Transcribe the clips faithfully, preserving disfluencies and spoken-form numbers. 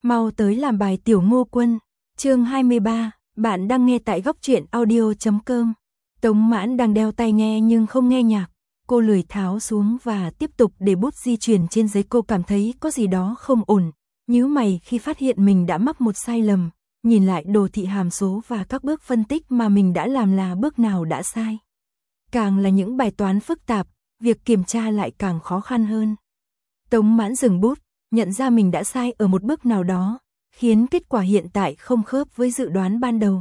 Mau tới làm bài Tiểu Ngô Quân. Chương hai mươi ba, bạn đang nghe tại góc truyện audio chấm com. Tống Mãn đang đeo tai nghe nhưng không nghe nhạc. Cô lười tháo xuống và tiếp tục để bút di chuyển trên giấy. Cô cảm thấy có gì đó không ổn. Nhíu mày khi phát hiện mình đã mắc một sai lầm. Nhìn lại đồ thị hàm số và các bước phân tích mà mình đã làm là bước nào đã sai. Càng là những bài toán phức tạp, việc kiểm tra lại càng khó khăn hơn. Tống Mãn dừng bút, nhận ra mình đã sai ở một bước nào đó, khiến kết quả hiện tại không khớp với dự đoán ban đầu.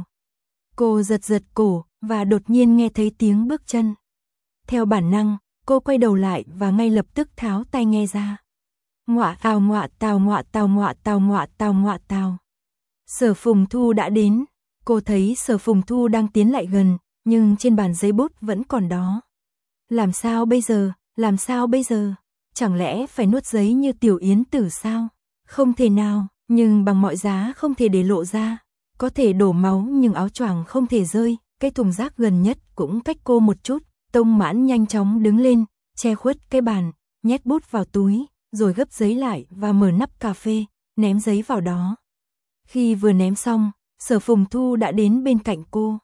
Cô giật giật cổ và đột nhiên nghe thấy tiếng bước chân. Theo bản năng, cô quay đầu lại và ngay lập tức tháo tai nghe ra. Ngoạ tào ngoạ tào ngoạ tào ngoạ tào ngoạ tào ngoạ tào. Sở Phùng Thu đã đến. Cô thấy Sở Phùng Thu đang tiến lại gần, nhưng trên bàn giấy bút vẫn còn đó. Làm sao bây giờ, làm sao bây giờ? Chẳng lẽ phải nuốt giấy như Tiểu Yến Tử sao? Không thể nào, nhưng bằng mọi giá không thể để lộ ra. Có thể đổ máu nhưng áo choàng không thể rơi, cái thùng rác gần nhất cũng cách cô một chút. Tống Mãn nhanh chóng đứng lên, che khuất cái bàn, nhét bút vào túi, rồi gấp giấy lại và mở nắp cà phê, ném giấy vào đó. Khi vừa ném xong, Sở Phùng Thu đã đến bên cạnh cô.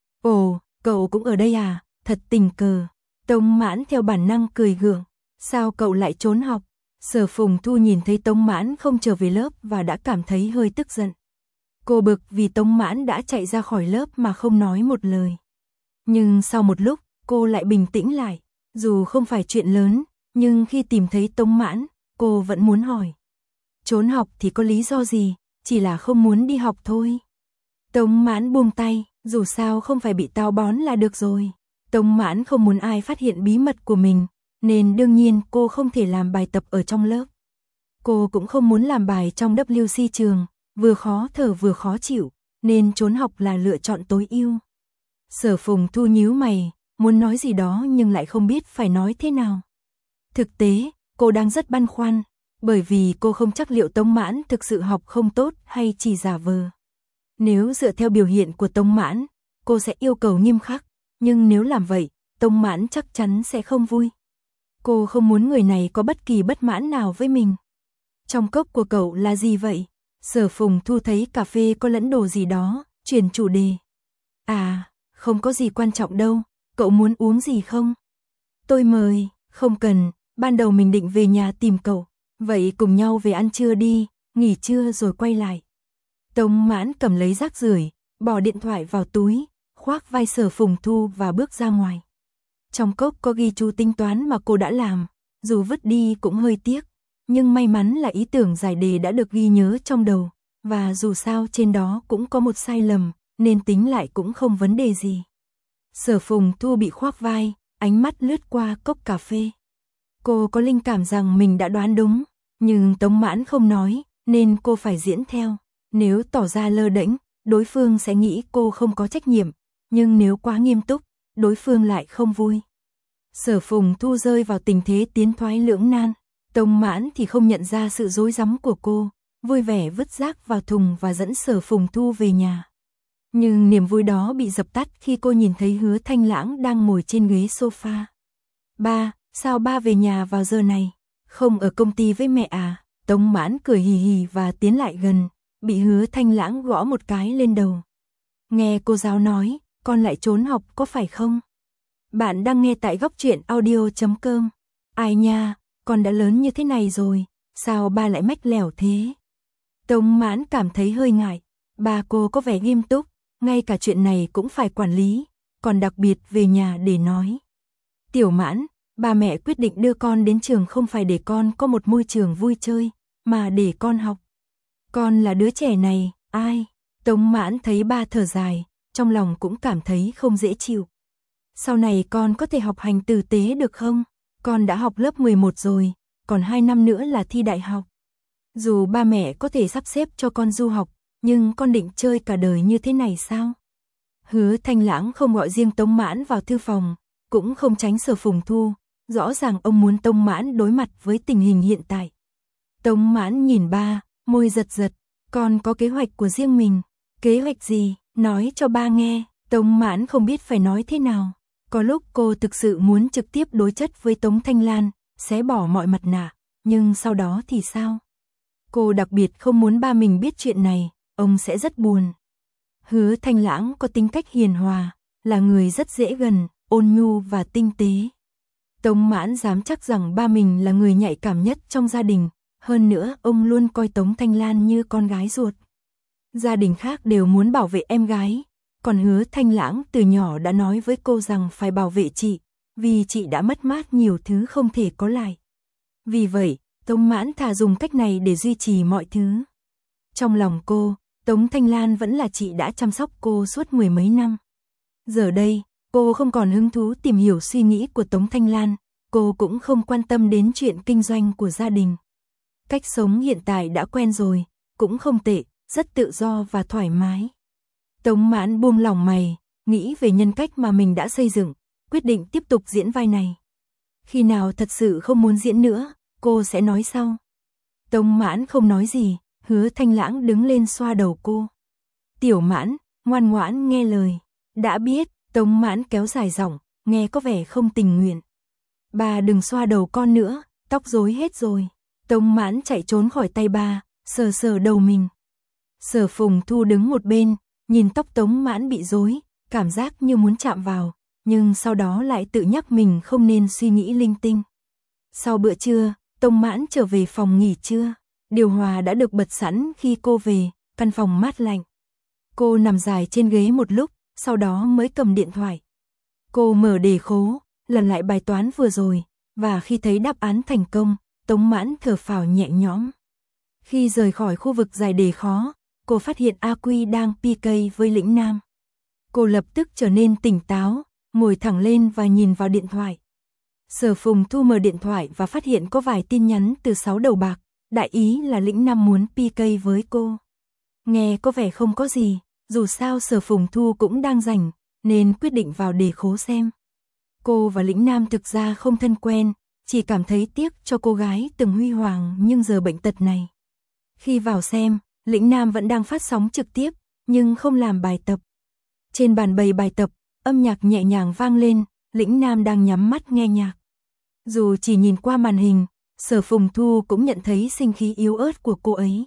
Ồ, cậu cũng ở đây à, thật tình cờ. Tống Mãn theo bản năng cười gượng. Sao cậu lại trốn học? Sở Phùng Thu nhìn thấy Tống Mãn không trở về lớp và đã cảm thấy hơi tức giận. Cô bực vì Tống Mãn đã chạy ra khỏi lớp mà không nói một lời. Nhưng sau một lúc, cô lại bình tĩnh lại. Dù không phải chuyện lớn, nhưng khi tìm thấy Tống Mãn, cô vẫn muốn hỏi. Trốn học thì có lý do gì, chỉ là không muốn đi học thôi. Tống Mãn buông tay, dù sao không phải bị táo bón là được rồi. Tống Mãn không muốn ai phát hiện bí mật của mình, nên đương nhiên cô không thể làm bài tập ở trong lớp. Cô cũng không muốn làm bài trong W C trường, vừa khó thở vừa khó chịu, nên trốn học là lựa chọn tối ưu. Sở Phùng Thu nhíu mày, muốn nói gì đó nhưng lại không biết phải nói thế nào. Thực tế, cô đang rất băn khoăn, bởi vì cô không chắc liệu Tống Mãn thực sự học không tốt hay chỉ giả vờ. Nếu dựa theo biểu hiện của Tống Mãn, cô sẽ yêu cầu nghiêm khắc, nhưng nếu làm vậy, Tống Mãn chắc chắn sẽ không vui. Cô không muốn người này có bất kỳ bất mãn nào với mình. Trong cốc của cậu là gì vậy? Sở Phùng Thu thấy cà phê có lẫn đồ gì đó, chuyển chủ đề. À, không có gì quan trọng đâu, cậu muốn uống gì không? Tôi mời, không cần, ban đầu mình định về nhà tìm cậu, vậy cùng nhau về ăn trưa đi, nghỉ trưa rồi quay lại. Tống Mãn cầm lấy rác rưởi, bỏ điện thoại vào túi, khoác vai Sở Phùng Thu và bước ra ngoài. Trong cốc có ghi chú tính toán mà cô đã làm, dù vứt đi cũng hơi tiếc, nhưng may mắn là ý tưởng giải đề đã được ghi nhớ trong đầu, và dù sao trên đó cũng có một sai lầm, nên tính lại cũng không vấn đề gì. Sở Phùng Thu bị khoác vai, ánh mắt lướt qua cốc cà phê. Cô có linh cảm rằng mình đã đoán đúng, nhưng Tống Mãn không nói, nên cô phải diễn theo. Nếu tỏ ra lơ đễnh, đối phương sẽ nghĩ cô không có trách nhiệm, nhưng nếu quá nghiêm túc, đối phương lại không vui. Sở Phùng Thu rơi vào tình thế tiến thoái lưỡng nan. Tống Mãn thì không nhận ra sự rối rắm của cô, vui vẻ vứt rác vào thùng và dẫn Sở Phùng Thu về nhà. Nhưng niềm vui đó bị dập tắt khi cô nhìn thấy Hứa Thanh Lãng đang ngồi trên ghế sofa. Ba, sao ba về nhà vào giờ này? Không ở công ty với mẹ à? Tống Mãn cười hì hì và tiến lại gần, bị Hứa Thanh Lãng gõ một cái lên đầu. Nghe cô giáo nói, con lại trốn học có phải không? Bạn đang nghe tại góc truyện audio chấm com. Ai nha, con đã lớn như thế này rồi, sao ba lại mách lẻo thế? Tống Mãn cảm thấy hơi ngại, ba cô có vẻ nghiêm túc, ngay cả chuyện này cũng phải quản lý, còn đặc biệt về nhà để nói. Tiểu Mãn, ba mẹ quyết định đưa con đến trường không phải để con có một môi trường vui chơi, mà để con học. Con là đứa trẻ này, ai? Tống Mãn thấy ba thở dài, trong lòng cũng cảm thấy không dễ chịu. Sau này con có thể học hành tử tế được không? Con đã học lớp mười một rồi, còn hai năm nữa là thi đại học. Dù ba mẹ có thể sắp xếp cho con du học, nhưng con định chơi cả đời như thế này sao? Hứa Thanh Lãng không gọi riêng Tống Mãn vào thư phòng, cũng không tránh Sở Phùng Thu, rõ ràng ông muốn Tống Mãn đối mặt với tình hình hiện tại. Tống Mãn nhìn ba, môi giật giật, con có kế hoạch của riêng mình. Kế hoạch gì? Nói cho ba nghe. Tống Mãn không biết phải nói thế nào. Có lúc cô thực sự muốn trực tiếp đối chất với Tống Thanh Lan, xé bỏ mọi mặt nạ, nhưng sau đó thì sao? Cô đặc biệt không muốn ba mình biết chuyện này, ông sẽ rất buồn. Hứa Thanh Lãng có tính cách hiền hòa, là người rất dễ gần, ôn nhu và tinh tế. Tống Mãn dám chắc rằng ba mình là người nhạy cảm nhất trong gia đình, hơn nữa ông luôn coi Tống Thanh Lan như con gái ruột. Gia đình khác đều muốn bảo vệ em gái, còn Hứa Thanh Lãng từ nhỏ đã nói với cô rằng phải bảo vệ chị, vì chị đã mất mát nhiều thứ không thể có lại. Vì vậy, Tống Mãn thà dùng cách này để duy trì mọi thứ. Trong lòng cô, Tống Thanh Lan vẫn là chị đã chăm sóc cô suốt mười mấy năm. Giờ đây, cô không còn hứng thú tìm hiểu suy nghĩ của Tống Thanh Lan, cô cũng không quan tâm đến chuyện kinh doanh của gia đình. Cách sống hiện tại đã quen rồi, cũng không tệ, rất tự do và thoải mái. Tống Mãn buông lỏng mày, nghĩ về nhân cách mà mình đã xây dựng, quyết định tiếp tục diễn vai này. Khi nào thật sự không muốn diễn nữa, cô sẽ nói sau. Tống Mãn không nói gì, Hứa Thanh Lãng đứng lên xoa đầu cô. Tiểu Mãn, ngoan ngoãn nghe lời. Đã biết, Tống Mãn kéo dài giọng, nghe có vẻ không tình nguyện. Bà đừng xoa đầu con nữa, tóc rối hết rồi. Tống Mãn chạy trốn khỏi tay bà, sờ sờ đầu mình. Sở Phùng Thu đứng một bên, nhìn tóc Tống Mãn bị rối, cảm giác như muốn chạm vào, nhưng sau đó lại tự nhắc mình không nên suy nghĩ linh tinh. Sau bữa trưa, Tống Mãn trở về phòng nghỉ trưa. Điều hòa đã được bật sẵn khi cô về, căn phòng mát lạnh. Cô nằm dài trên ghế một lúc, sau đó mới cầm điện thoại. Cô mở đề khố, lần lại bài toán vừa rồi, và khi thấy đáp án thành công, Tống Mãn thở phào nhẹ nhõm. Khi rời khỏi khu vực giải đề khó, cô phát hiện A Quy đang pê ca với Lĩnh Nam. Cô lập tức trở nên tỉnh táo, ngồi thẳng lên và nhìn vào điện thoại. Sở Phùng Thu mở điện thoại và phát hiện có vài tin nhắn từ sáu đầu bạc, đại ý là Lĩnh Nam muốn pê ca với cô. Nghe có vẻ không có gì, dù sao Sở Phùng Thu cũng đang rảnh, nên quyết định vào đề khố xem. Cô và Lĩnh Nam thực ra không thân quen, chỉ cảm thấy tiếc cho cô gái từng huy hoàng nhưng giờ bệnh tật này. Khi vào xem, Lĩnh Nam vẫn đang phát sóng trực tiếp, nhưng không làm bài tập. Trên bàn bày bài tập, âm nhạc nhẹ nhàng vang lên, Lĩnh Nam đang nhắm mắt nghe nhạc. Dù chỉ nhìn qua màn hình, Sở Phùng Thu cũng nhận thấy sinh khí yếu ớt của cô ấy.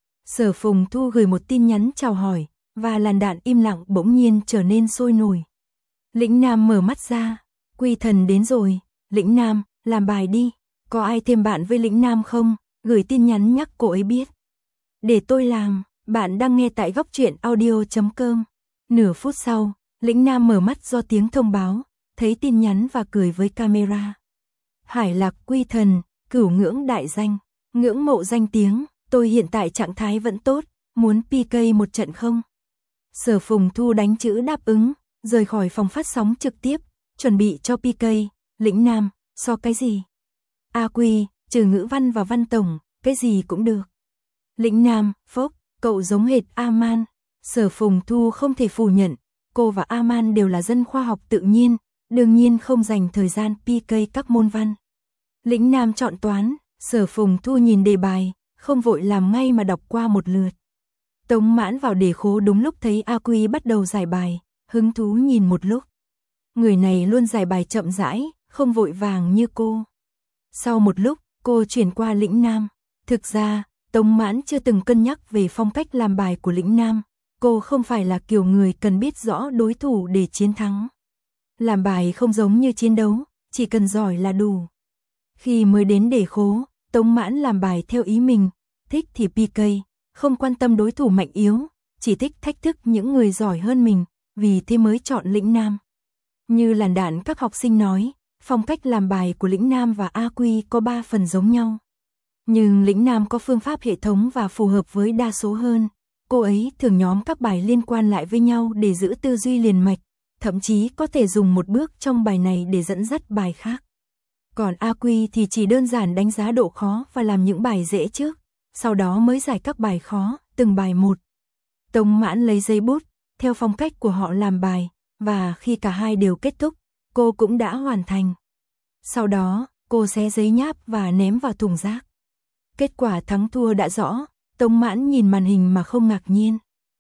Sở Phùng Thu gửi một tin nhắn chào hỏi, và làn đạn im lặng bỗng nhiên trở nên sôi nổi. Lĩnh Nam mở mắt ra, Quy Thần đến rồi, Lĩnh Nam, làm bài đi, có ai thêm bạn với Lĩnh Nam không, gửi tin nhắn nhắc cô ấy biết. Để tôi làm, bạn đang nghe tại góc truyện audio chấm com. Nửa phút sau, Lĩnh Nam mở mắt do tiếng thông báo, thấy tin nhắn và cười với camera. Hải Lạc Quy Thần, cửu ngưỡng đại danh, ngưỡng mộ danh tiếng, tôi hiện tại trạng thái vẫn tốt, muốn pê ca một trận không? Sở Phùng Thu đánh chữ đáp ứng, rời khỏi phòng phát sóng trực tiếp, chuẩn bị cho pê ca. Lĩnh Nam, so cái gì? A Quy, trừ ngữ văn và văn tổng, cái gì cũng được. Lĩnh Nam, phốc, cậu giống hệt A-man. Sở Phùng Thu không thể phủ nhận, cô và A-man đều là dân khoa học tự nhiên, đương nhiên không dành thời gian pê ca các môn văn. Lĩnh Nam chọn toán, Sở Phùng Thu nhìn đề bài, không vội làm ngay mà đọc qua một lượt. Tống Mãn vào đề khố đúng lúc thấy A Quy bắt đầu giải bài, hứng thú nhìn một lúc. Người này luôn giải bài chậm rãi, không vội vàng như cô. Sau một lúc, cô chuyển qua Lĩnh Nam. Thực ra, Tống Mãn chưa từng cân nhắc về phong cách làm bài của Lĩnh Nam. Cô không phải là kiểu người cần biết rõ đối thủ để chiến thắng. Làm bài không giống như chiến đấu, chỉ cần giỏi là đủ. Khi mới đến đề khố, Tống Mãn làm bài theo ý mình, thích thì pê ca, không quan tâm đối thủ mạnh yếu, chỉ thích thách thức những người giỏi hơn mình, vì thế mới chọn Lĩnh Nam. Như làn đạn các học sinh nói, phong cách làm bài của Lĩnh Nam và A Quy có ba phần giống nhau. Nhưng Lĩnh Nam có phương pháp hệ thống và phù hợp với đa số hơn. Cô ấy thường nhóm các bài liên quan lại với nhau để giữ tư duy liền mạch, thậm chí có thể dùng một bước trong bài này để dẫn dắt bài khác. Còn A Quy thì chỉ đơn giản đánh giá độ khó và làm những bài dễ trước, sau đó mới giải các bài khó, từng bài một. Tống Mãn lấy giấy bút, theo phong cách của họ làm bài, và khi cả hai đều kết thúc, cô cũng đã hoàn thành. Sau đó, cô xé giấy nháp và ném vào thùng rác. Kết quả thắng thua đã rõ, Tống Mãn nhìn màn hình mà không ngạc nhiên.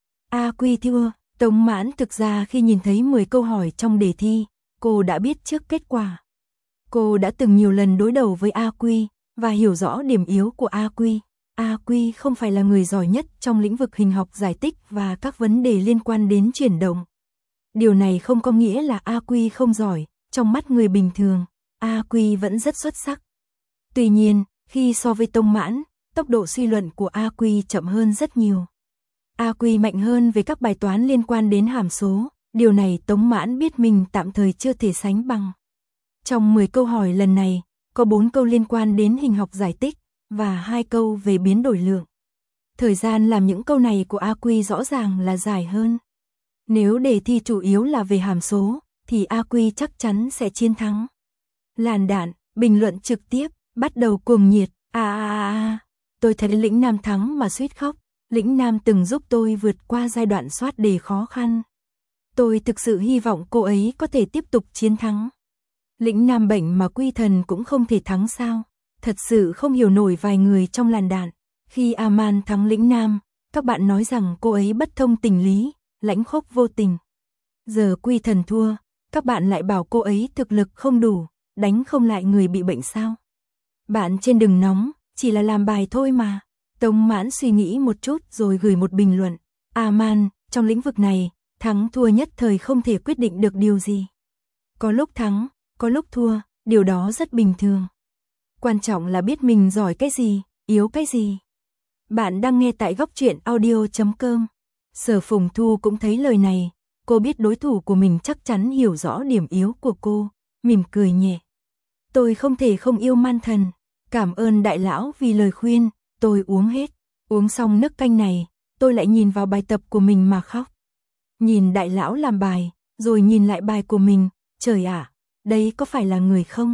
A Quy thua, Tống Mãn thực ra khi nhìn thấy mười câu hỏi trong đề thi, cô đã biết trước kết quả. Cô đã từng nhiều lần đối đầu với A Quy, và hiểu rõ điểm yếu của A Quy. A Quy không phải là người giỏi nhất trong lĩnh vực hình học giải tích và các vấn đề liên quan đến chuyển động. Điều này không có nghĩa là A Quy không giỏi, trong mắt người bình thường, A Quy vẫn rất xuất sắc. Tuy nhiên, khi so với Tông Mãn, tốc độ suy luận của A Quy chậm hơn rất nhiều. A Quy mạnh hơn về các bài toán liên quan đến hàm số, điều này Tống Mãn biết mình tạm thời chưa thể sánh bằng. Trong mười câu hỏi lần này, có bốn câu liên quan đến hình học giải tích và hai câu về biến đổi lượng. Thời gian làm những câu này của A Quy rõ ràng là dài hơn. Nếu đề thi chủ yếu là về hàm số, thì A Quy chắc chắn sẽ chiến thắng. Làn đạn, bình luận trực tiếp, bắt đầu cuồng nhiệt. À à à à, tôi thấy Lĩnh Nam thắng mà suýt khóc. Lĩnh Nam từng giúp tôi vượt qua giai đoạn soát đề khó khăn. Tôi thực sự hy vọng cô ấy có thể tiếp tục chiến thắng. Lĩnh Nam bệnh mà Quy Thần cũng không thể thắng sao? Thật sự không hiểu nổi vài người trong làn đạn. Khi Aman thắng Lĩnh Nam, các bạn nói rằng cô ấy bất thông tình lý, lãnh khốc vô tình. Giờ Quy Thần thua, các bạn lại bảo cô ấy thực lực không đủ, đánh không lại người bị bệnh sao? Bạn trên đừng nóng, chỉ là làm bài thôi mà. Tống Mãn suy nghĩ một chút rồi gửi một bình luận. Aman, trong lĩnh vực này, thắng thua nhất thời không thể quyết định được điều gì. Có lúc thắng, có lúc thua, điều đó rất bình thường. Quan trọng là biết mình giỏi cái gì, yếu cái gì. Bạn đang nghe tại góc truyện audio chấm com. Sở Phùng Thu cũng thấy lời này, cô biết đối thủ của mình chắc chắn hiểu rõ điểm yếu của cô, mỉm cười nhẹ. Tôi không thể không yêu Man Thần, cảm ơn đại lão vì lời khuyên, tôi uống hết. Uống xong nước canh này, tôi lại nhìn vào bài tập của mình mà khóc. Nhìn đại lão làm bài, rồi nhìn lại bài của mình, trời ạ, đây có phải là người không?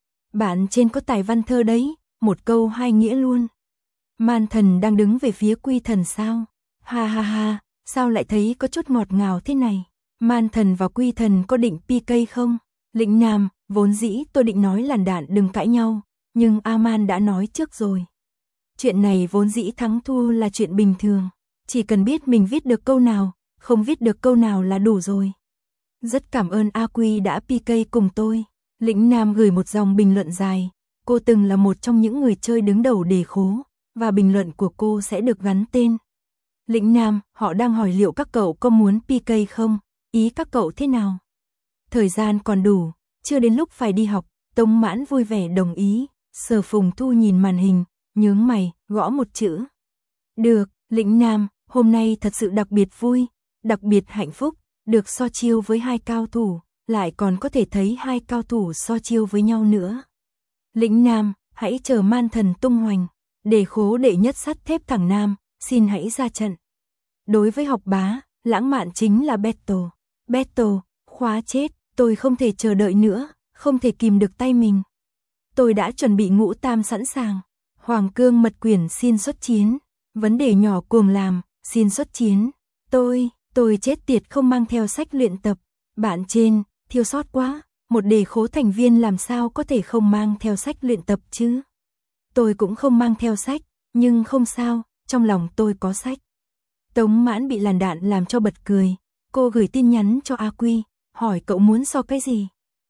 Bạn trên có tài văn thơ đấy, một câu hai nghĩa luôn. Man Thần đang đứng về phía Quy Thần sao? Ha ha ha, sao lại thấy có chút ngọt ngào thế này? Man Thần và Quy Thần có định pê ca không? Lĩnh Nam, vốn dĩ tôi định nói làn đạn đừng cãi nhau, nhưng Aman đã nói trước rồi. Chuyện này vốn dĩ thắng thua là chuyện bình thường, chỉ cần biết mình viết được câu nào, không viết được câu nào là đủ rồi. Rất cảm ơn A Quy đã pê ca cùng tôi. Lĩnh Nam gửi một dòng bình luận dài, cô từng là một trong những người chơi đứng đầu đề khố, và bình luận của cô sẽ được gắn tên. Lĩnh Nam, họ đang hỏi liệu các cậu có muốn pê ca không, ý các cậu thế nào? Thời gian còn đủ, chưa đến lúc phải đi học, Tống Mãn vui vẻ đồng ý. Sở Phùng Thu nhìn màn hình, nhướng mày, gõ một chữ. Được, Lĩnh Nam, hôm nay thật sự đặc biệt vui, đặc biệt hạnh phúc, được so chiêu với hai cao thủ, lại còn có thể thấy hai cao thủ so chiêu với nhau nữa. Lĩnh Nam, hãy chờ Man Thần tung hoành, đề khố đệ nhất sắt thép thẳng Nam, xin hãy ra trận. Đối với học bá, lãng mạn chính là battle. Battle, khóa chết, tôi không thể chờ đợi nữa, không thể kìm được tay mình. Tôi đã chuẩn bị ngũ tam sẵn sàng. Hoàng Cương Mật Quyển xin xuất chiến. Vấn đề nhỏ cuồng làm, xin xuất chiến. Tôi, tôi chết tiệt không mang theo sách luyện tập. Bạn trên, thiếu sót quá. Một đề khố thành viên làm sao có thể không mang theo sách luyện tập chứ? Tôi cũng không mang theo sách, nhưng không sao, trong lòng tôi có sách. Tống Mãn bị làn đạn làm cho bật cười. Cô gửi tin nhắn cho A Quy, hỏi cậu muốn so cái gì?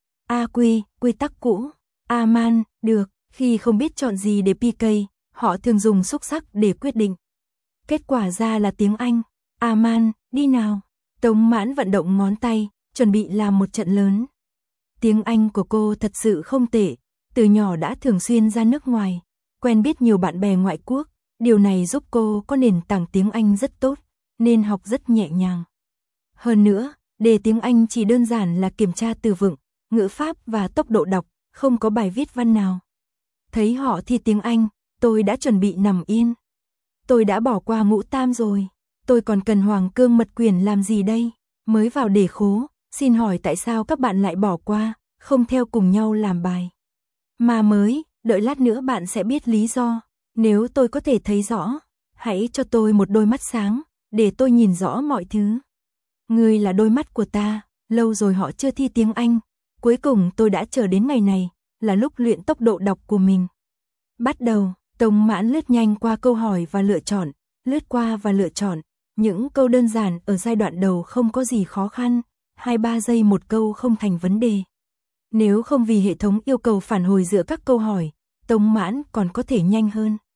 A Quy, quy tắc cũ. Aman, được, khi không biết chọn gì để pê ca, họ thường dùng xúc sắc để quyết định. Kết quả ra là tiếng Anh. Aman, đi nào. Tống Mãn vận động ngón tay, chuẩn bị làm một trận lớn. Tiếng Anh của cô thật sự không tệ, từ nhỏ đã thường xuyên ra nước ngoài, quen biết nhiều bạn bè ngoại quốc, điều này giúp cô có nền tảng tiếng Anh rất tốt, nên học rất nhẹ nhàng. Hơn nữa, đề tiếng Anh chỉ đơn giản là kiểm tra từ vựng, ngữ pháp và tốc độ đọc, không có bài viết văn nào. Thấy họ thi tiếng Anh, tôi đã chuẩn bị nằm yên. Tôi đã bỏ qua ngũ tam rồi, tôi còn cần Hoàng Cương Mật Quyển làm gì đây? Mới vào đề khố, xin hỏi tại sao các bạn lại bỏ qua, không theo cùng nhau làm bài? Mà mới, đợi lát nữa bạn sẽ biết lý do. Nếu tôi có thể thấy rõ, hãy cho tôi một đôi mắt sáng, để tôi nhìn rõ mọi thứ. Ngươi là đôi mắt của ta, lâu rồi họ chưa thi tiếng Anh. Cuối cùng tôi đã chờ đến ngày này, là lúc luyện tốc độ đọc của mình. Bắt đầu, Tống Mãn lướt nhanh qua câu hỏi và lựa chọn, lướt qua và lựa chọn. Những câu đơn giản ở giai đoạn đầu không có gì khó khăn, hai ba giây một câu không thành vấn đề. Nếu không vì hệ thống yêu cầu phản hồi giữa các câu hỏi, Tống Mãn còn có thể nhanh hơn.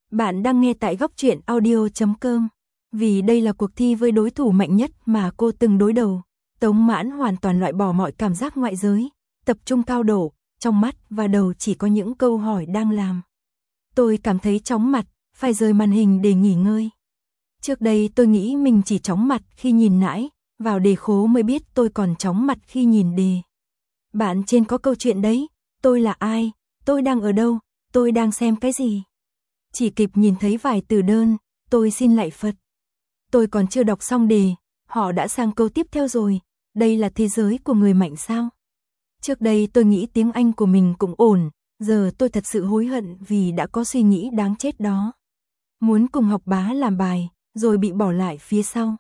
Bạn đang nghe tại góc truyện audio chấm com. Vì đây là cuộc thi với đối thủ mạnh nhất mà cô từng đối đầu, Tống Mãn hoàn toàn loại bỏ mọi cảm giác ngoại giới, tập trung cao độ, trong mắt và đầu chỉ có những câu hỏi đang làm. Tôi cảm thấy chóng mặt, phải rời màn hình để nghỉ ngơi. Trước đây tôi nghĩ mình chỉ chóng mặt khi nhìn nãi, vào đề khố mới biết tôi còn chóng mặt khi nhìn đề. Bạn trên có câu chuyện đấy, tôi là ai, tôi đang ở đâu, tôi đang xem cái gì. Chỉ kịp nhìn thấy vài từ đơn, tôi xin lạy Phật. Tôi còn chưa đọc xong đề, họ đã sang câu tiếp theo rồi, đây là thế giới của người mạnh sao? Trước đây tôi nghĩ tiếng Anh của mình cũng ổn, giờ tôi thật sự hối hận vì đã có suy nghĩ đáng chết đó. Muốn cùng học bá làm bài, rồi bị bỏ lại phía sau.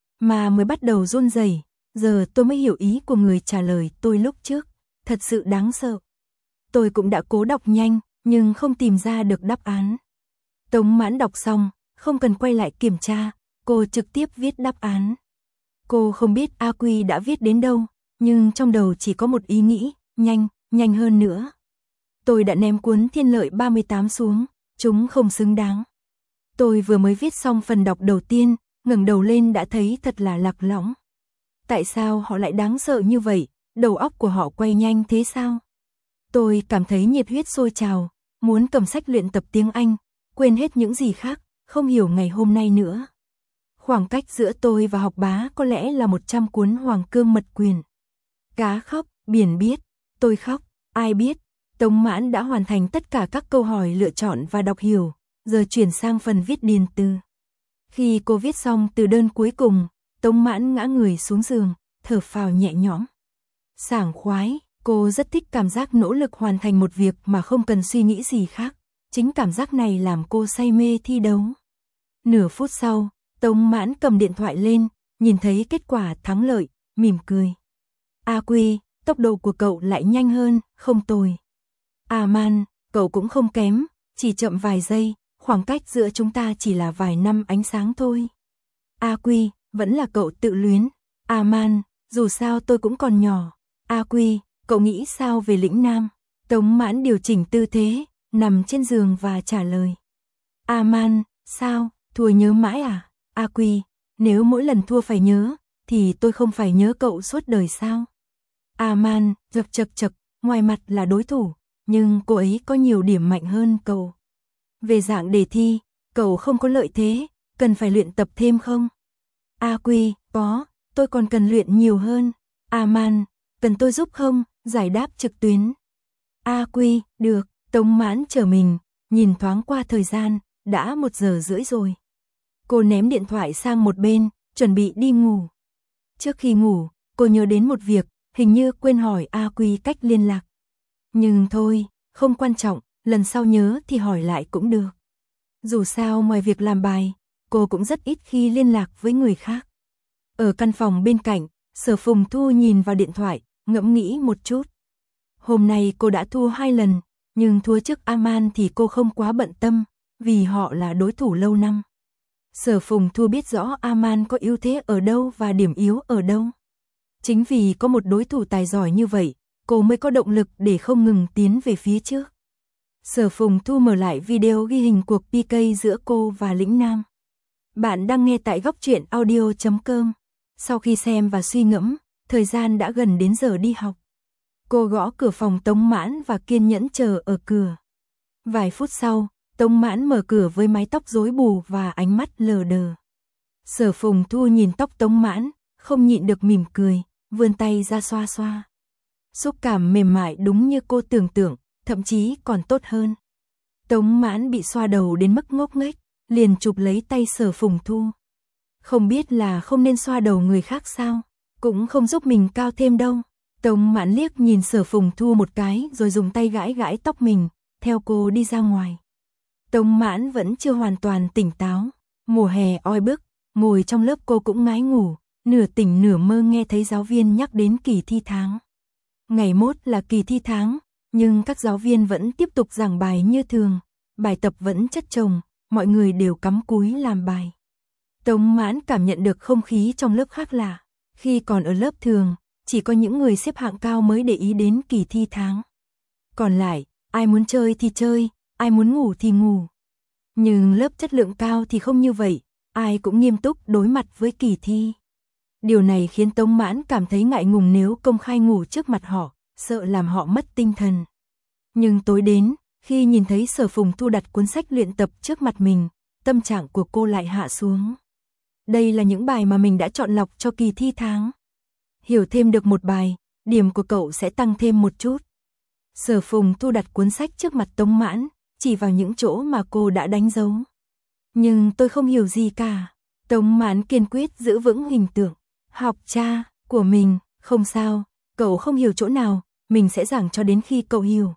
Mà mới bắt đầu run rẩy, giờ tôi mới hiểu ý của người trả lời tôi lúc trước, thật sự đáng sợ. Tôi cũng đã cố đọc nhanh, nhưng không tìm ra được đáp án. Tống Mãn đọc xong, không cần quay lại kiểm tra, cô trực tiếp viết đáp án. Cô không biết A Quy đã viết đến đâu, nhưng trong đầu chỉ có một ý nghĩ, nhanh, nhanh hơn nữa. Tôi đã ném cuốn Thiên Lợi ba mươi tám xuống, chúng không xứng đáng. Tôi vừa mới viết xong phần đọc đầu tiên, ngẩng đầu lên đã thấy thật là lạc lõng. Tại sao họ lại đáng sợ như vậy, đầu óc của họ quay nhanh thế sao? Tôi cảm thấy nhiệt huyết sôi trào, muốn cầm sách luyện tập tiếng Anh, quên hết những gì khác, không hiểu ngày hôm nay nữa. Khoảng cách giữa tôi và học bá có lẽ là một trăm cuốn Hoàng Cương Mật Quyền. Cá khóc, biển biết, tôi khóc, ai biết. Tống Mãn đã hoàn thành tất cả các câu hỏi lựa chọn và đọc hiểu, giờ chuyển sang phần viết điền từ. Khi cô viết xong từ đơn cuối cùng, Tống Mãn ngã người xuống giường, thở phào nhẹ nhõm. Sảng khoái, cô rất thích cảm giác nỗ lực hoàn thành một việc mà không cần suy nghĩ gì khác. Chính cảm giác này làm cô say mê thi đấu. Nửa phút sau, Tống Mãn cầm điện thoại lên, nhìn thấy kết quả thắng lợi, mỉm cười. A Quy, tốc độ của cậu lại nhanh hơn, không tồi. A Man, cậu cũng không kém, chỉ chậm vài giây, khoảng cách giữa chúng ta chỉ là vài năm ánh sáng thôi. A Quy, vẫn là cậu tự luyến. A Man, dù sao tôi cũng còn nhỏ. A Quy, cậu nghĩ sao về lĩnh Nam? Tống Mãn điều chỉnh tư thế, nằm trên giường và trả lời. A Man, sao, thua nhớ mãi à? A Quy, nếu mỗi lần thua phải nhớ, thì tôi không phải nhớ cậu suốt đời sao? A Man, chật chật chật, ngoài mặt là đối thủ, nhưng cô ấy có nhiều điểm mạnh hơn cậu. Về dạng đề thi, cậu không có lợi thế, cần phải luyện tập thêm không? A Quy, có, tôi còn cần luyện nhiều hơn. A Man, cần tôi giúp không? Giải đáp trực tuyến. A Quy, được. Tống Mãn chờ mình, nhìn thoáng qua thời gian, đã một giờ rưỡi rồi. Cô ném điện thoại sang một bên, chuẩn bị đi ngủ. Trước khi ngủ, cô nhớ đến một việc, hình như quên hỏi A Quy cách liên lạc. Nhưng thôi, không quan trọng, lần sau nhớ thì hỏi lại cũng được. Dù sao ngoài việc làm bài, cô cũng rất ít khi liên lạc với người khác. Ở căn phòng bên cạnh, Sở Phùng Thu nhìn vào điện thoại, ngẫm nghĩ một chút. Hôm nay cô đã thua hai lần, nhưng thua trước A Man thì cô không quá bận tâm, vì họ là đối thủ lâu năm. Sở Phùng Thu biết rõ A Man có ưu thế ở đâu và điểm yếu ở đâu. Chính vì có một đối thủ tài giỏi như vậy, cô mới có động lực để không ngừng tiến về phía trước. Sở Phùng Thu mở lại video ghi hình cuộc pê ca giữa cô và lĩnh Nam. Bạn đang nghe tại góc truyện audio chấm com. Sau khi xem và suy ngẫm, thời gian đã gần đến giờ đi học. Cô gõ cửa phòng Tống Mãn và kiên nhẫn chờ ở cửa. Vài phút sau, Tống Mãn mở cửa với mái tóc rối bù và ánh mắt lờ đờ. Sở Phùng Thu nhìn tóc Tống Mãn, không nhịn được mỉm cười, vươn tay ra xoa xoa. Xúc cảm mềm mại đúng như cô tưởng tượng, thậm chí còn tốt hơn. Tống Mãn bị xoa đầu đến mức ngốc nghếch, liền chụp lấy tay Sở Phùng Thu. Không biết là không nên xoa đầu người khác sao, cũng không giúp mình cao thêm đâu. Tống Mãn liếc nhìn Sở Phùng Thu một cái rồi dùng tay gãi gãi tóc mình, theo cô đi ra ngoài. Tống Mãn vẫn chưa hoàn toàn tỉnh táo, mùa hè oi bức, ngồi trong lớp cô cũng ngái ngủ, nửa tỉnh nửa mơ nghe thấy giáo viên nhắc đến kỳ thi tháng. Ngày mốt là kỳ thi tháng, nhưng các giáo viên vẫn tiếp tục giảng bài như thường, bài tập vẫn chất chồng, mọi người đều cắm cúi làm bài. Tống Mãn cảm nhận được không khí trong lớp khác lạ, khi còn ở lớp thường, chỉ có những người xếp hạng cao mới để ý đến kỳ thi tháng. Còn lại, ai muốn chơi thì chơi, ai muốn ngủ thì ngủ. Nhưng lớp chất lượng cao thì không như vậy, ai cũng nghiêm túc đối mặt với kỳ thi. Điều này khiến Tống Mãn cảm thấy ngại ngùng nếu công khai ngủ trước mặt họ, sợ làm họ mất tinh thần. Nhưng tối đến, khi nhìn thấy Sở Phùng Thu đặt cuốn sách luyện tập trước mặt mình, tâm trạng của cô lại hạ xuống. Đây là những bài mà mình đã chọn lọc cho kỳ thi tháng. Hiểu thêm được một bài, điểm của cậu sẽ tăng thêm một chút. Sở Phùng Thu đặt cuốn sách trước mặt Tống Mãn, chỉ vào những chỗ mà cô đã đánh dấu. Nhưng tôi không hiểu gì cả. Tống Mãn kiên quyết giữ vững hình tượng học cha của mình. Không sao, cậu không hiểu chỗ nào, mình sẽ giảng cho đến khi cậu hiểu.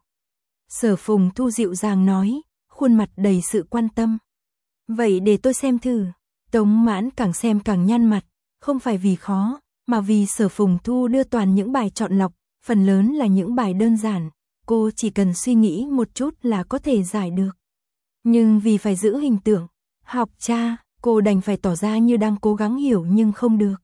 Sở Phùng Thu dịu dàng nói, khuôn mặt đầy sự quan tâm. Vậy để tôi xem thử. Tống Mãn càng xem càng nhăn mặt, không phải vì khó, mà vì Sở Phùng Thu đưa toàn những bài chọn lọc, phần lớn là những bài đơn giản, cô chỉ cần suy nghĩ một chút là có thể giải được. Nhưng vì phải giữ hình tượng học cha, cô đành phải tỏ ra như đang cố gắng hiểu nhưng không được.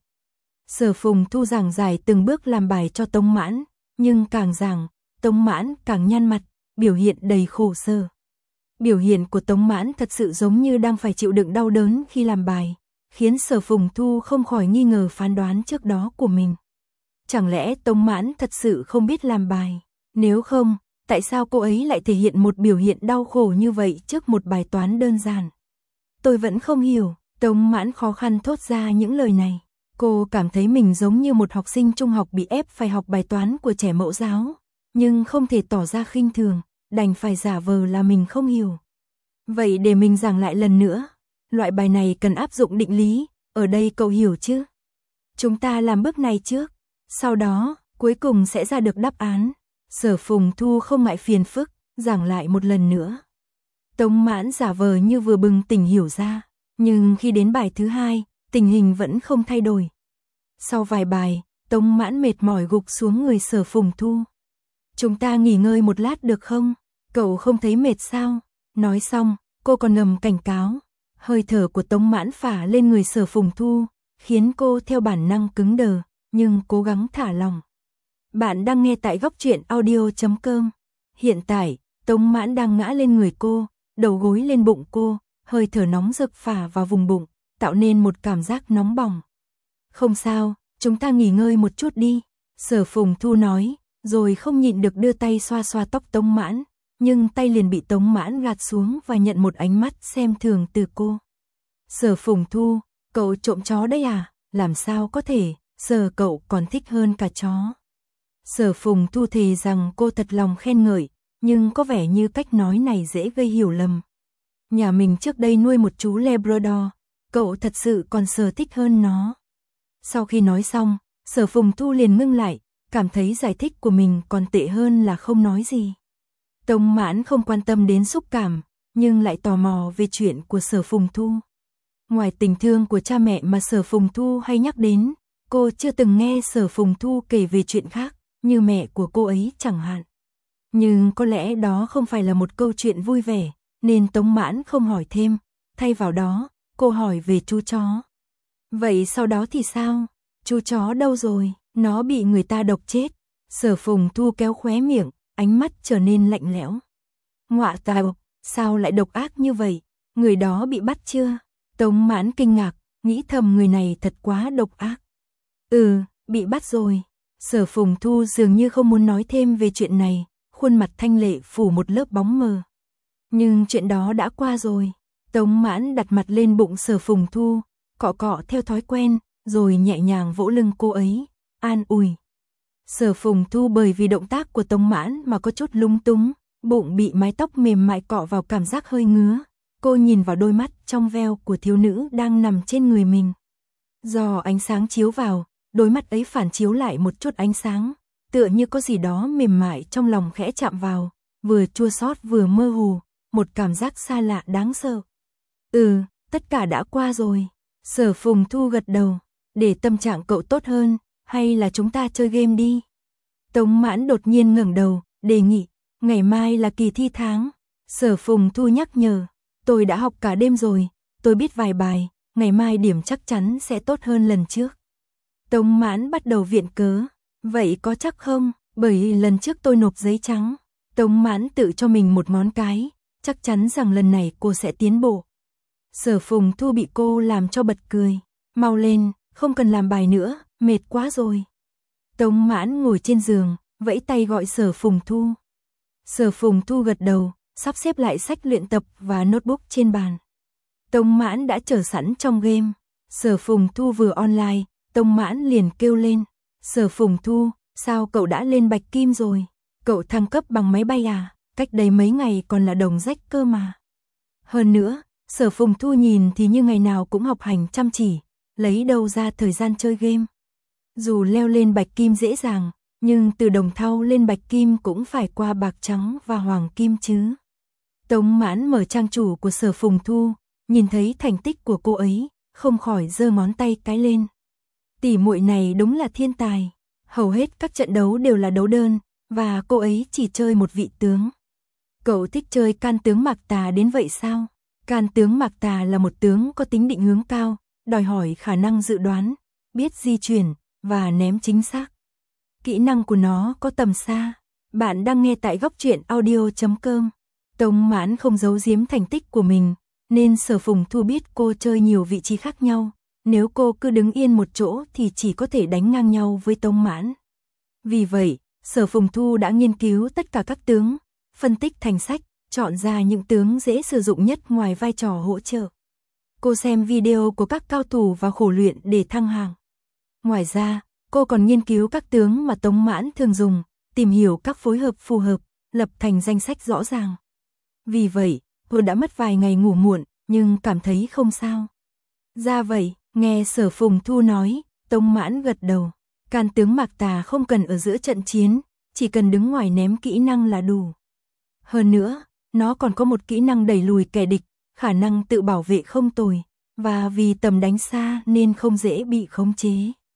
Sở Phùng Thu giảng giải từng bước làm bài cho Tống Mãn, nhưng càng giảng, Tống Mãn càng nhăn mặt, biểu hiện đầy khổ sở. Biểu hiện của Tống Mãn thật sự giống như đang phải chịu đựng đau đớn khi làm bài, khiến Sở Phùng Thu không khỏi nghi ngờ phán đoán trước đó của mình. Chẳng lẽ Tống Mãn thật sự không biết làm bài? Nếu không, tại sao cô ấy lại thể hiện một biểu hiện đau khổ như vậy trước một bài toán đơn giản? Tôi vẫn không hiểu, Tống Mãn khó khăn thốt ra những lời này. Cô cảm thấy mình giống như một học sinh trung học bị ép phải học bài toán của trẻ mẫu giáo, nhưng không thể tỏ ra khinh thường, đành phải giả vờ là mình không hiểu. Vậy để mình giảng lại lần nữa, loại bài này cần áp dụng định lý, ở đây cậu hiểu chứ? Chúng ta làm bước này trước, sau đó, cuối cùng sẽ ra được đáp án. Sở Phùng Thu không ngại phiền phức, giảng lại một lần nữa. Tống Mãn giả vờ như vừa bừng tỉnh hiểu ra, nhưng khi đến bài thứ hai, tình hình vẫn không thay đổi. Sau vài bài, Tống Mãn mệt mỏi gục xuống người Sở Phùng Thu. Chúng ta nghỉ ngơi một lát được không? Cậu không thấy mệt sao? Nói xong, cô còn ngầm cảnh cáo. Hơi thở của Tống Mãn phả lên người Sở Phùng Thu, khiến cô theo bản năng cứng đờ, nhưng cố gắng thả lỏng. Bạn đang nghe tại góc truyện audio chấm com. Hiện tại, Tống Mãn đang ngã lên người cô, đầu gối lên bụng cô, hơi thở nóng rực phả vào vùng bụng, tạo nên một cảm giác nóng bỏng. Không sao, chúng ta nghỉ ngơi một chút đi, Sở Phùng Thu nói, rồi không nhịn được đưa tay xoa xoa tóc Tống Mãn, nhưng tay liền bị Tống Mãn gạt xuống và nhận một ánh mắt xem thường từ cô. Sở Phùng Thu, cậu trộm chó đấy à? Làm sao có thể, Sở cậu còn thích hơn cả chó. Sở Phùng Thu thề rằng cô thật lòng khen ngợi, nhưng có vẻ như cách nói này dễ gây hiểu lầm. Nhà mình trước đây nuôi một chú Labrador, cậu thật sự còn Sở thích hơn nó. Sau khi nói xong, Sở Phùng Thu liền ngưng lại, cảm thấy giải thích của mình còn tệ hơn là không nói gì. Tống Mãn không quan tâm đến xúc cảm, nhưng lại tò mò về chuyện của Sở Phùng Thu. Ngoài tình thương của cha mẹ mà Sở Phùng Thu hay nhắc đến, cô chưa từng nghe Sở Phùng Thu kể về chuyện khác, như mẹ của cô ấy chẳng hạn. Nhưng có lẽ đó không phải là một câu chuyện vui vẻ, nên Tống Mãn không hỏi thêm, thay vào đó, cô hỏi về chú chó. Vậy sau đó thì sao? Chú chó đâu rồi? Nó bị người ta độc chết. Sở Phùng Thu kéo khóe miệng, ánh mắt trở nên lạnh lẽo. Ngọa tào, sao lại độc ác như vậy? Người đó bị bắt chưa? Tống Mãn kinh ngạc, nghĩ thầm người này thật quá độc ác. Ừ, bị bắt rồi. Sở Phùng Thu dường như không muốn nói thêm về chuyện này, khuôn mặt thanh lệ phủ một lớp bóng mờ. Nhưng chuyện đó đã qua rồi. Tống Mãn đặt mặt lên bụng Sở Phùng Thu, cọ cọ theo thói quen, rồi nhẹ nhàng vỗ lưng cô ấy, an ủi. Sở Phùng Thu bởi vì động tác của Tống Mãn mà có chút lung túng, bụng bị mái tóc mềm mại cọ vào cảm giác hơi ngứa. Cô nhìn vào đôi mắt trong veo của thiếu nữ đang nằm trên người mình. Do ánh sáng chiếu vào, đôi mắt ấy phản chiếu lại một chút ánh sáng, tựa như có gì đó mềm mại trong lòng khẽ chạm vào, vừa chua xót vừa mơ hồ, một cảm giác xa lạ đáng sợ. Ừ, tất cả đã qua rồi. Sở Phùng Thu gật đầu, để tâm trạng cậu tốt hơn, hay là chúng ta chơi game đi? Tống Mãn đột nhiên ngẩng đầu, đề nghị, ngày mai là kỳ thi tháng. Sở Phùng Thu nhắc nhở, tôi đã học cả đêm rồi, tôi biết vài bài, ngày mai điểm chắc chắn sẽ tốt hơn lần trước. Tống Mãn bắt đầu viện cớ, vậy có chắc không? Bởi lần trước tôi nộp giấy trắng. Tống Mãn tự cho mình một ngón cái, chắc chắn rằng lần này cô sẽ tiến bộ. Sở Phùng Thu bị cô làm cho bật cười. Mau lên, không cần làm bài nữa, mệt quá rồi. Tống Mãn ngồi trên giường, vẫy tay gọi Sở Phùng Thu. Sở Phùng Thu gật đầu, sắp xếp lại sách luyện tập và notebook trên bàn. Tống Mãn đã chờ sẵn trong game. Sở Phùng Thu vừa online, Tống Mãn liền kêu lên. Sở Phùng Thu, sao cậu đã lên bạch kim rồi? Cậu thăng cấp bằng máy bay à? Cách đây mấy ngày còn là đồng rách cơ mà. Hơn nữa, Sở Phùng Thu nhìn thì như ngày nào cũng học hành chăm chỉ, lấy đâu ra thời gian chơi game. Dù leo lên bạch kim dễ dàng, nhưng từ đồng thau lên bạch kim cũng phải qua bạc trắng và hoàng kim chứ. Tống Mãn mở trang chủ của Sở Phùng Thu, nhìn thấy thành tích của cô ấy, không khỏi giơ ngón tay cái lên. Tỷ muội này đúng là thiên tài, hầu hết các trận đấu đều là đấu đơn, và cô ấy chỉ chơi một vị tướng. Cậu thích chơi can tướng Mạc Tà đến vậy sao? Can tướng Mạc Tà là một tướng có tính định hướng cao, đòi hỏi khả năng dự đoán, biết di chuyển, và ném chính xác. Kỹ năng của nó có tầm xa. Bạn đang nghe tại góc truyện audio chấm com. Tống Mãn không giấu giếm thành tích của mình, nên Sở Phùng Thu biết cô chơi nhiều vị trí khác nhau. Nếu cô cứ đứng yên một chỗ thì chỉ có thể đánh ngang nhau với Tống Mãn. Vì vậy, Sở Phùng Thu đã nghiên cứu tất cả các tướng, phân tích thành sách, chọn ra những tướng dễ sử dụng nhất ngoài vai trò hỗ trợ. Cô xem video của các cao thủ và khổ luyện để thăng hạng. Ngoài ra, cô còn nghiên cứu các tướng mà Tống Mãn thường dùng, tìm hiểu các phối hợp phù hợp, lập thành danh sách rõ ràng. Vì vậy, cô đã mất vài ngày ngủ muộn, nhưng cảm thấy không sao. Ra vậy, nghe Sở Phùng Thu nói, Tống Mãn gật đầu. Can tướng Mạc Tà không cần ở giữa trận chiến, chỉ cần đứng ngoài ném kỹ năng là đủ. Hơn nữa, nó còn có một kỹ năng đẩy lùi kẻ địch, khả năng tự bảo vệ không tồi, và vì tầm đánh xa nên không dễ bị khống chế.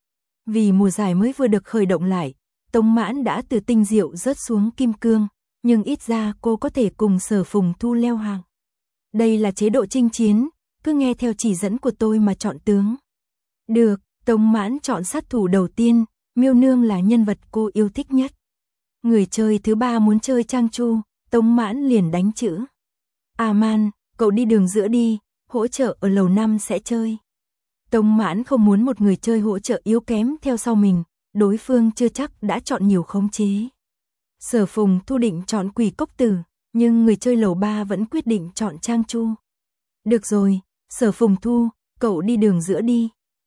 Vì mùa giải mới vừa được khởi động lại, Tống Mãn đã từ tinh diệu rớt xuống kim cương, nhưng ít ra cô có thể cùng Sở Phùng Thu leo hạng. Đây là chế độ chinh chiến, cứ nghe theo chỉ dẫn của tôi mà chọn tướng. Được, Tống Mãn chọn sát thủ đầu tiên, Miêu Nương là nhân vật cô yêu thích nhất. Người chơi thứ ba muốn chơi Trang Chu, Tống Mãn liền đánh chữ. À Man, cậu đi đường giữa đi, hỗ trợ ở lầu năm sẽ chơi. Tống Mãn không muốn một người chơi hỗ trợ yếu kém theo sau mình, đối phương chưa chắc đã chọn nhiều khống chế. Sở Phùng Thu định chọn Quỷ Cốc Tử, nhưng người chơi lầu ba vẫn quyết định chọn Trang Chu. Được rồi, Sở Phùng Thu, cậu đi đường giữa đi.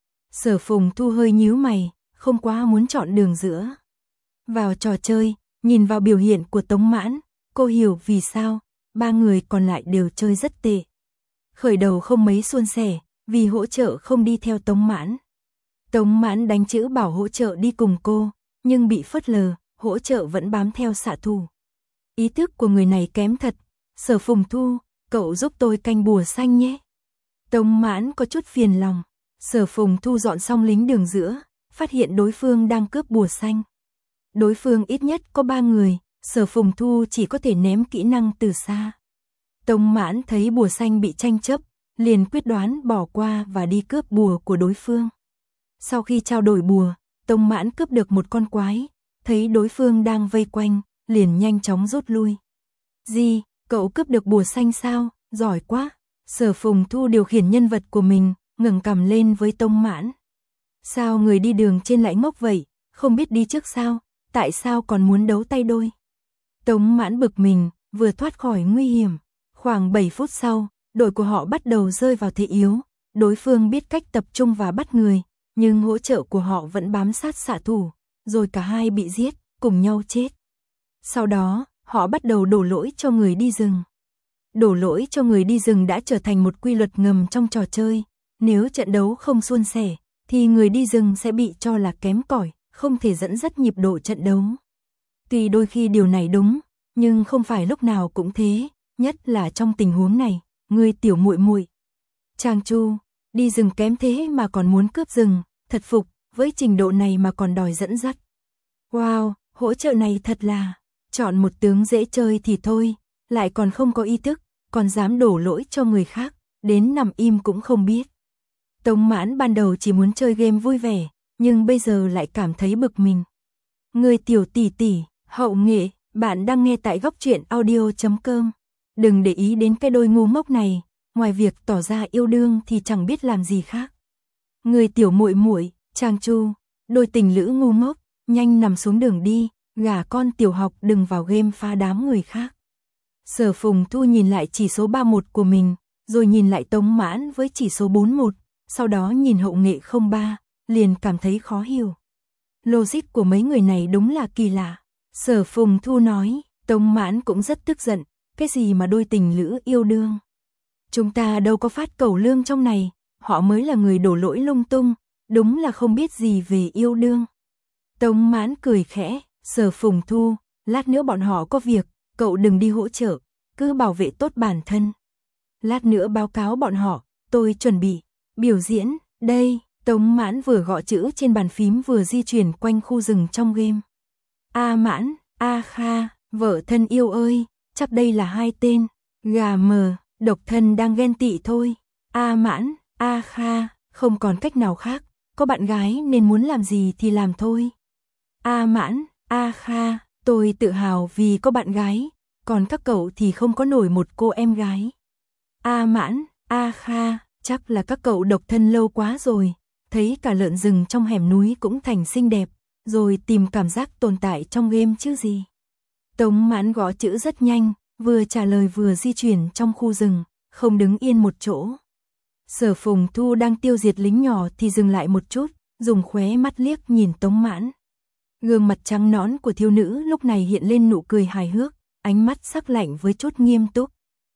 Sở Phùng Thu hơi nhíu mày, không quá muốn chọn đường giữa. Vào trò chơi, nhìn vào biểu hiện của Tống Mãn, cô hiểu vì sao ba người còn lại đều chơi rất tệ. Khởi đầu không mấy suôn sẻ, vì hỗ trợ không đi theo Tống Mãn. Tống Mãn đánh chữ bảo hỗ trợ đi cùng cô, nhưng bị phớt lờ, hỗ trợ vẫn bám theo xạ thủ. Ý thức của người này kém thật. Sở Phùng Thu, cậu giúp tôi canh bùa xanh nhé. Tống Mãn có chút phiền lòng. Sở Phùng Thu dọn xong lính đường giữa, phát hiện đối phương đang cướp bùa xanh. Đối phương ít nhất có ba người, Sở Phùng Thu chỉ có thể ném kỹ năng từ xa. Tống Mãn thấy bùa xanh bị tranh chấp, liền quyết đoán bỏ qua và đi cướp bùa của đối phương. Sau khi trao đổi bùa, Tống Mãn cướp được một con quái, thấy đối phương đang vây quanh, liền nhanh chóng rút lui. Gì, cậu cướp được bùa xanh sao, giỏi quá. Sở Phùng Thu điều khiển nhân vật của mình, ngẩng cằm lên với Tống Mãn. Sao người đi đường trên lại ngốc vậy, không biết đi trước sao, tại sao còn muốn đấu tay đôi? Tống Mãn bực mình, vừa thoát khỏi nguy hiểm. Khoảng bảy phút sau, đội của họ bắt đầu rơi vào thế yếu, đối phương biết cách tập trung và bắt người, nhưng hỗ trợ của họ vẫn bám sát xạ thủ, rồi cả hai bị giết, cùng nhau chết. Sau đó, họ bắt đầu đổ lỗi cho người đi rừng. Đổ lỗi cho người đi rừng đã trở thành một quy luật ngầm trong trò chơi. Nếu trận đấu không suôn sẻ, thì người đi rừng sẽ bị cho là kém cỏi, không thể dẫn dắt nhịp độ trận đấu. Tuy đôi khi điều này đúng, nhưng không phải lúc nào cũng thế, nhất là trong tình huống này, người tiểu muội muội. Trang Chu, đi rừng kém thế mà còn muốn cướp rừng, thật phục, với trình độ này mà còn đòi dẫn dắt. Wow, hỗ trợ này thật là, chọn một tướng dễ chơi thì thôi, lại còn không có ý thức, còn dám đổ lỗi cho người khác, đến nằm im cũng không biết. Tống Mãn ban đầu chỉ muốn chơi game vui vẻ, nhưng bây giờ lại cảm thấy bực mình. Người tiểu tỷ tỷ, hậu nghệ, bạn đang nghe tại góc truyện audio chấm com. đừng để ý đến cái đôi ngu ngốc này, ngoài việc tỏ ra yêu đương thì chẳng biết làm gì khác. Người tiểu muội muội, Trang Chu, đôi tình lữ ngu ngốc, nhanh nằm xuống đường đi, gả con tiểu học đừng vào game phá đám người khác. Sở Phùng Thu nhìn lại chỉ số ba mốt của mình, rồi nhìn lại Tống Mãn với chỉ số bốn mốt, sau đó nhìn Hậu Nghệ không ba, liền cảm thấy khó hiểu. Logic của mấy người này đúng là kỳ lạ. Sở Phùng Thu nói, Tống Mãn cũng rất tức giận, cái gì mà đôi tình lữ yêu đương. Chúng ta đâu có phát cẩu lương trong này, họ mới là người đổ lỗi lung tung, đúng là không biết gì về yêu đương. Tống Mãn cười khẽ, Sở Phùng Thu, lát nữa bọn họ có việc, cậu đừng đi hỗ trợ, cứ bảo vệ tốt bản thân. Lát nữa báo cáo bọn họ, tôi chuẩn bị biểu diễn, đây. Tống Mãn vừa gõ chữ trên bàn phím vừa di chuyển quanh khu rừng trong game. A Mãn, A Kha, vợ thân yêu ơi, chắc đây là hai tên, gà mờ, độc thân đang ghen tị thôi. A Mãn, A Kha, không còn cách nào khác, có bạn gái nên muốn làm gì thì làm thôi. A Mãn, A Kha, tôi tự hào vì có bạn gái, còn các cậu thì không có nổi một cô em gái. A Mãn, A Kha, chắc là các cậu độc thân lâu quá rồi. Thấy cả lợn rừng trong hẻm núi cũng thành xinh đẹp, rồi tìm cảm giác tồn tại trong game chứ gì. Tống Mãn gõ chữ rất nhanh, vừa trả lời vừa di chuyển trong khu rừng, không đứng yên một chỗ. Sở Phùng Thu đang tiêu diệt lính nhỏ thì dừng lại một chút, dùng khóe mắt liếc nhìn Tống Mãn. Gương mặt trắng nõn của thiếu nữ lúc này hiện lên nụ cười hài hước, ánh mắt sắc lạnh với chút nghiêm túc.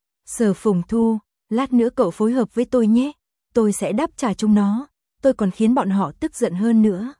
Sở Phùng Thu, lát nữa cậu phối hợp với tôi nhé, tôi sẽ đáp trả chúng nó. Tôi còn khiến bọn họ tức giận hơn nữa.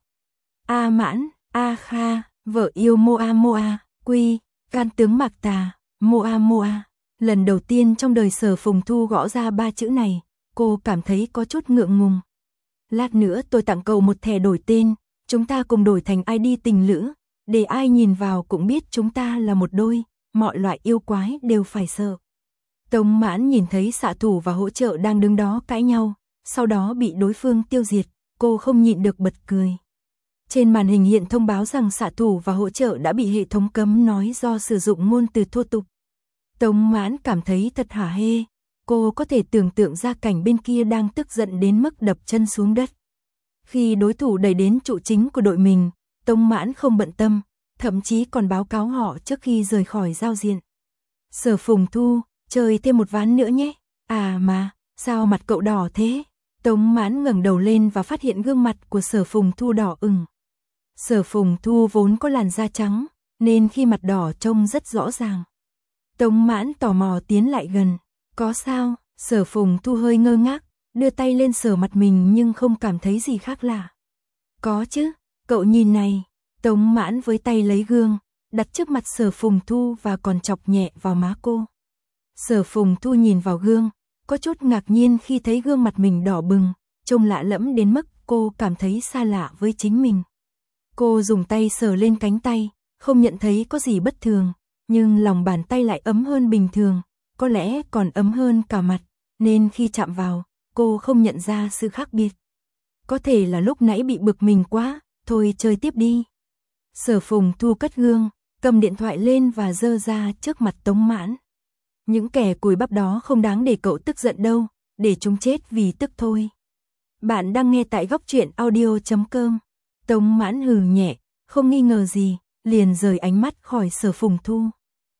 A Mãn, A Kha, vợ yêu Moa Moa, quy, can tướng Mạc Tà, Moa Moa. Lần đầu tiên trong đời Sở Phùng Thu gõ ra ba chữ này, cô cảm thấy có chút ngượng ngùng. Lát nữa tôi tặng cậu một thẻ đổi tên, chúng ta cùng đổi thành i đê tình lữ, để ai nhìn vào cũng biết chúng ta là một đôi, mọi loại yêu quái đều phải sợ. Tống Mãn nhìn thấy xạ thủ và hỗ trợ đang đứng đó cãi nhau, sau đó bị đối phương tiêu diệt, cô không nhịn được bật cười. Trên màn hình hiện thông báo rằng xạ thủ và hỗ trợ đã bị hệ thống cấm nói do sử dụng ngôn từ thô tục. Tống Mãn cảm thấy thật hả hê, cô có thể tưởng tượng ra cảnh bên kia đang tức giận đến mức đập chân xuống đất. Khi đối thủ đẩy đến trụ chính của đội mình, Tống Mãn không bận tâm, thậm chí còn báo cáo họ trước khi rời khỏi giao diện. Sở Phùng Thu, chơi thêm một ván nữa nhé. À mà, sao mặt cậu đỏ thế? Tống Mãn ngẩng đầu lên và phát hiện gương mặt của Sở Phùng Thu đỏ ửng. Sở Phùng Thu vốn có làn da trắng, nên khi mặt đỏ trông rất rõ ràng. Tống Mãn tò mò tiến lại gần. Có sao? Sở Phùng Thu hơi ngơ ngác, đưa tay lên sờ mặt mình nhưng không cảm thấy gì khác lạ. Có chứ, cậu nhìn này. Tống Mãn với tay lấy gương, đặt trước mặt Sở Phùng Thu và còn chọc nhẹ vào má cô. Sở Phùng Thu nhìn vào gương, có chút ngạc nhiên khi thấy gương mặt mình đỏ bừng, trông lạ lẫm đến mức cô cảm thấy xa lạ với chính mình. Cô dùng tay sờ lên cánh tay, không nhận thấy có gì bất thường, nhưng lòng bàn tay lại ấm hơn bình thường, có lẽ còn ấm hơn cả mặt, nên khi chạm vào, cô không nhận ra sự khác biệt. Có thể là lúc nãy bị bực mình quá, thôi chơi tiếp đi. Sở Phùng Thu cất gương, cầm điện thoại lên và giơ ra trước mặt Tống Mãn. Những kẻ cùi bắp đó không đáng để cậu tức giận đâu, để chúng chết vì tức thôi. Bạn đang nghe tại góc truyện audio chấm com. Tống Mãn hừ nhẹ, không nghi ngờ gì, liền rời ánh mắt khỏi Sở Phùng Thu.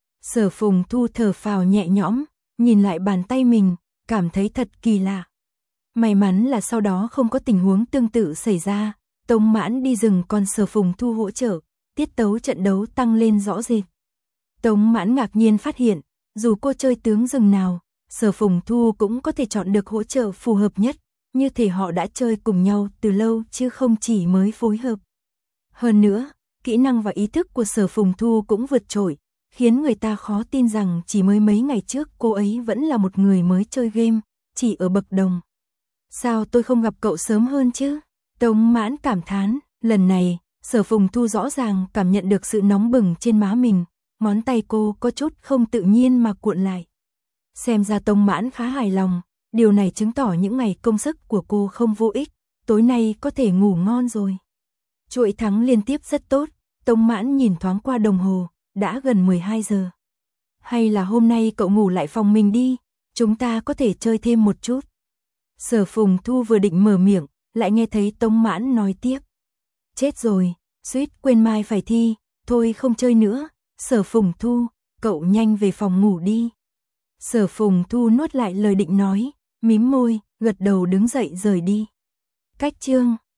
Sở Phùng Thu thở phào nhẹ nhõm, nhìn lại bàn tay mình, cảm thấy thật kỳ lạ. May mắn là sau đó không có tình huống tương tự xảy ra, Tống Mãn đi rừng còn Sở Phùng Thu hỗ trợ, tiết tấu trận đấu tăng lên rõ rệt. Tống Mãn ngạc nhiên phát hiện, dù cô chơi tướng rừng nào, Sở Phùng Thu cũng có thể chọn được hỗ trợ phù hợp nhất, như thể họ đã chơi cùng nhau từ lâu chứ không chỉ mới phối hợp. Hơn nữa, kỹ năng và ý thức của Sở Phùng Thu cũng vượt trội, khiến người ta khó tin rằng chỉ mới mấy ngày trước cô ấy vẫn là một người mới chơi game, chỉ ở bậc đồng. Sao tôi không gặp cậu sớm hơn chứ? Tống Mãn cảm thán, lần này, Sở Phùng Thu rõ ràng cảm nhận được sự nóng bừng trên má mình, ngón tay cô có chút không tự nhiên mà cuộn lại. Xem ra Tống Mãn khá hài lòng, điều này chứng tỏ những ngày công sức của cô không vô ích, tối nay có thể ngủ ngon rồi. Chuỗi thắng liên tiếp rất tốt, Tống Mãn nhìn thoáng qua đồng hồ, đã gần mười hai giờ. Hay là hôm nay cậu ngủ lại phòng mình đi, chúng ta có thể chơi thêm một chút. Sở Phùng Thu vừa định mở miệng, lại nghe thấy Tống Mãn nói tiếp. Chết rồi, suýt quên mai phải thi, thôi không chơi nữa, Sở Phùng Thu, cậu nhanh về phòng ngủ đi. Sở Phùng Thu nuốt lại lời định nói, mím môi, gật đầu đứng dậy rời đi. Cách chương